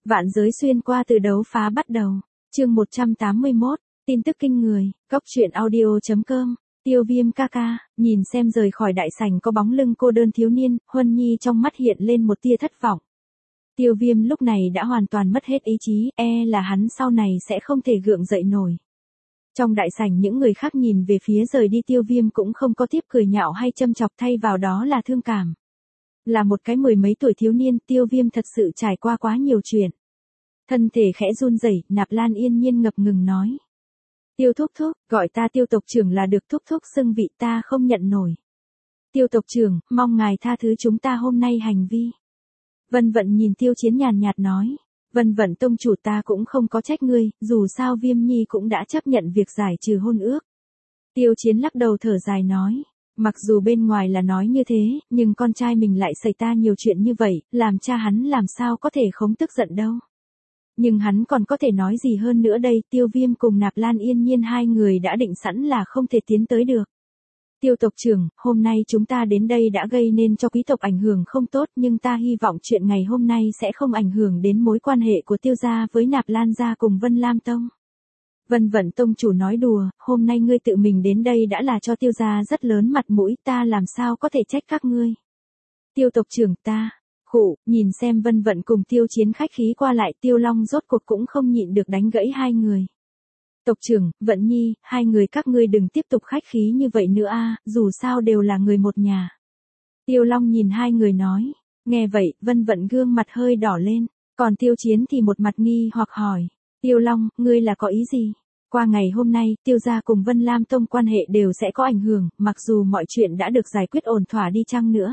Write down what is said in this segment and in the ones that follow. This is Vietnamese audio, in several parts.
Vạn giới xuyên qua từ đấu phá bắt đầu. Chương 181, tin tức kinh người, Cóc truyện audio.com. Tiêu Viêm ca ca, nhìn xem rời khỏi đại sảnh có bóng lưng cô đơn thiếu niên, Huân Nhi trong mắt hiện lên một tia thất vọng. Tiêu Viêm lúc này đã hoàn toàn mất hết ý chí, là hắn sau này sẽ không thể gượng dậy nổi. Trong đại sảnh những người khác nhìn về phía rời đi Tiêu Viêm cũng không có tiếp cười nhạo hay châm chọc, thay vào đó là thương cảm. Là một cái mười mấy tuổi thiếu niên, Tiêu Viêm thật sự trải qua quá nhiều chuyện. Thân thể khẽ run rẩy, Nạp Lan yên nhiên ngập ngừng nói. Tiêu thúc thúc, gọi ta Tiêu tộc trưởng là được, thúc thúc xưng vị ta không nhận nổi. Tiêu tộc trưởng, mong ngài tha thứ chúng ta hôm nay hành vi. Vân Vận nhìn Tiêu Chiến nhàn nhạt nói. Vân Vận tông chủ, ta cũng không có trách ngươi, dù sao Viêm Nhi cũng đã chấp nhận việc giải trừ hôn ước. Tiêu Chiến lắc đầu thở dài nói. Mặc dù bên ngoài là nói như thế, nhưng con trai mình lại xảy ra nhiều chuyện như vậy, làm cha hắn làm sao có thể không tức giận đâu. Nhưng hắn còn có thể nói gì hơn nữa đây, Tiêu Viêm cùng Nạp Lan yên nhiên hai người đã định sẵn là không thể tiến tới được. Tiêu tộc trưởng, hôm nay chúng ta đến đây đã gây nên cho quý tộc ảnh hưởng không tốt, nhưng ta hy vọng chuyện ngày hôm nay sẽ không ảnh hưởng đến mối quan hệ của Tiêu gia với Nạp Lan gia cùng Vân Lam Tông. Vân Vận tông chủ nói đùa, hôm nay ngươi tự mình đến đây đã là cho Tiêu gia rất lớn mặt mũi, ta làm sao có thể trách các ngươi. Tiêu tộc trưởng ta, nhìn xem Vân Vận cùng Tiêu Chiến khách khí qua lại, Tiêu Long rốt cuộc cũng không nhịn được đánh gãy hai người. Tộc trưởng, Vận Nhi, hai người các ngươi đừng tiếp tục khách khí như vậy nữa a, dù sao đều là người một nhà. Tiêu Long nhìn hai người nói, nghe vậy, Vân Vận gương mặt hơi đỏ lên, còn Tiêu Chiến thì một mặt nghi hoặc hỏi, Tiêu Long, ngươi là có ý gì? Qua ngày hôm nay, Tiêu gia cùng Vân Lam Tông quan hệ đều sẽ có ảnh hưởng, mặc dù mọi chuyện đã được giải quyết ổn thỏa đi chăng nữa.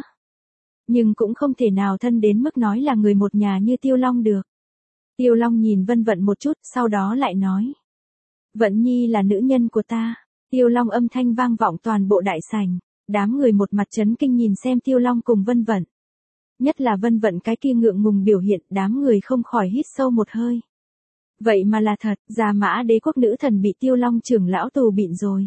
Nhưng cũng không thể nào thân đến mức nói là người một nhà như Tiêu Long được. Tiêu Long nhìn Vân Vận một chút, sau đó lại nói. Vận Nhi là nữ nhân của ta. Tiêu Long âm thanh vang vọng toàn bộ đại sảnh. Đám người một mặt chấn kinh nhìn xem Tiêu Long cùng Vân Vận. Nhất là Vân Vận cái kia ngượng ngùng biểu hiện, đám người không khỏi hít sâu một hơi. Vậy mà là thật, Gia Mã Đế quốc nữ thần bị Tiêu Long trưởng lão tù bịn rồi.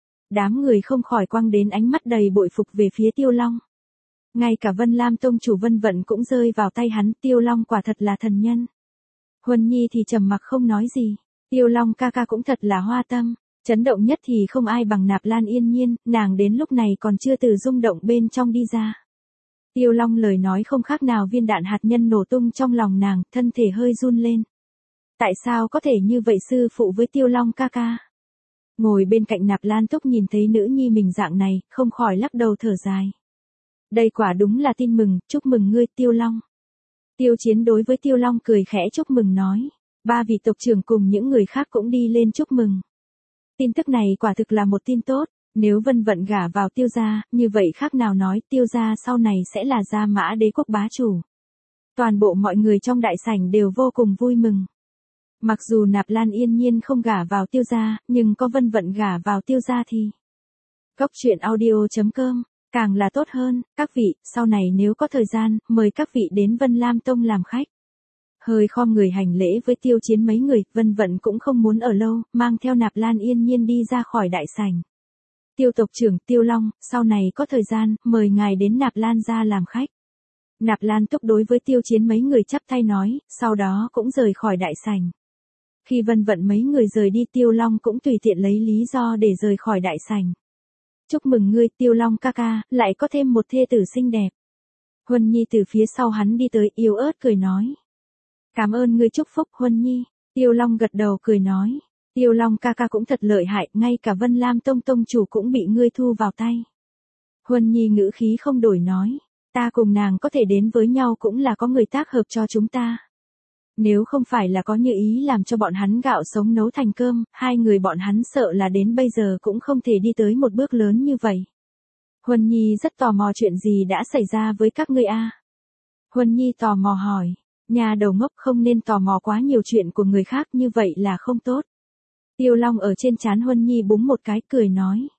Đám người không khỏi quăng đến ánh mắt đầy bội phục về phía Tiêu Long. Ngay cả Vân Lam tông chủ Vân Vận cũng rơi vào tay hắn, Tiêu Long quả thật là thần nhân. Huân Nhi thì trầm mặc không nói gì, Tiêu Long ca ca cũng thật là hoa tâm, chấn động nhất thì không ai bằng Nạp Lan yên nhiên, nàng đến lúc này còn chưa từ rung động bên trong đi ra. Tiêu Long lời nói không khác nào viên đạn hạt nhân nổ tung trong lòng nàng, thân thể hơi run lên. Tại sao có thể như vậy sư phụ với Tiêu Long ca ca? Ngồi bên cạnh Nạp Lan Túc nhìn thấy nữ nhi mình dạng này, không khỏi lắc đầu thở dài. Đây quả đúng là tin mừng, chúc mừng ngươi Tiêu Long. Tiêu Chiến đối với Tiêu Long cười khẽ chúc mừng nói. Ba vị tộc trưởng cùng những người khác cũng đi lên chúc mừng. Tin tức này quả thực là một tin tốt, nếu Vân Vận gả vào Tiêu gia, như vậy khác nào nói Tiêu gia sau này sẽ là Gia Mã Đế quốc bá chủ. Toàn bộ mọi người trong đại sảnh đều vô cùng vui mừng. Mặc dù Nạp Lan yên nhiên không gả vào Tiêu gia, nhưng có Vân Vận gả vào Tiêu gia thì. Cóc truyện audio.com. Càng là tốt hơn, các vị, sau này nếu có thời gian, mời các vị đến Vân Lam Tông làm khách. Hơi khom người hành lễ với Tiêu Chiến mấy người, Vân Vận cũng không muốn ở lâu, mang theo Nạp Lan yên nhiên đi ra khỏi đại sảnh. Tiêu tộc trưởng Tiêu Long, sau này có thời gian, mời ngài đến Nạp Lan ra làm khách. Nạp Lan Túc đối với Tiêu Chiến mấy người chắp tay nói, sau đó cũng rời khỏi đại sảnh. Khi Vân Vận mấy người rời đi, Tiêu Long cũng tùy tiện lấy lý do để rời khỏi đại sảnh. Chúc mừng ngươi Tiêu Long ca ca, lại có thêm một thê tử xinh đẹp. Huân Nhi từ phía sau hắn đi tới, yếu ớt cười nói. Cảm ơn ngươi chúc phúc Huân Nhi. Tiêu Long gật đầu cười nói. Tiêu Long ca ca cũng thật lợi hại, ngay cả Vân Lam tông tông chủ cũng bị ngươi thu vào tay. Huân Nhi ngữ khí không đổi nói. Ta cùng nàng có thể đến với nhau cũng là có người tác hợp cho chúng ta. Nếu không phải là có như ý làm cho bọn hắn gạo sống nấu thành cơm, hai người bọn hắn sợ là đến bây giờ cũng không thể đi tới một bước lớn như vậy. Huân Nhi rất tò mò chuyện gì đã xảy ra với các ngươi a? Huân Nhi tò mò hỏi, nhà đầu ngốc không nên tò mò quá nhiều chuyện của người khác như vậy là không tốt. Tiêu Long ở trên trán Huân Nhi búng một cái cười nói.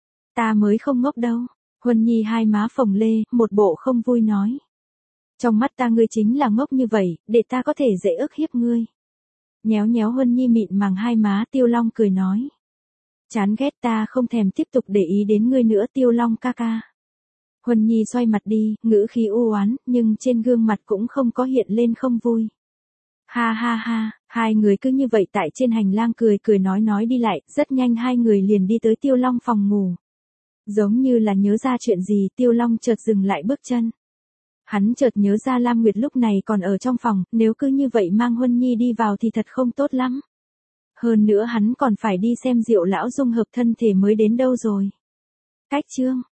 Ta mới không ngốc đâu. Huân Nhi hai má phồng lê, một bộ không vui nói. Trong mắt ta ngươi chính là ngốc như vậy, để ta có thể dễ ức hiếp ngươi. Nhéo nhéo Huân Nhi mịn màng hai má, Tiêu Long cười nói. Chán ghét, ta không thèm tiếp tục để ý đến ngươi nữa Tiêu Long ca ca. Huân Nhi xoay mặt đi, ngữ khí u oán, nhưng trên gương mặt cũng không có hiện lên không vui. Ha ha ha, hai người cứ như vậy tại trên hành lang cười cười nói đi lại, rất nhanh hai người liền đi tới Tiêu Long phòng ngủ. Giống như là nhớ ra chuyện gì, Tiêu Long chợt dừng lại bước chân. Hắn chợt nhớ ra Lam Nguyệt lúc này còn ở trong phòng, nếu cứ như vậy mang Huân Nhi đi vào thì thật không tốt lắm. Hơn nữa hắn còn phải đi xem Diệu lão dung hợp thân thể mới đến đâu rồi. Cách chương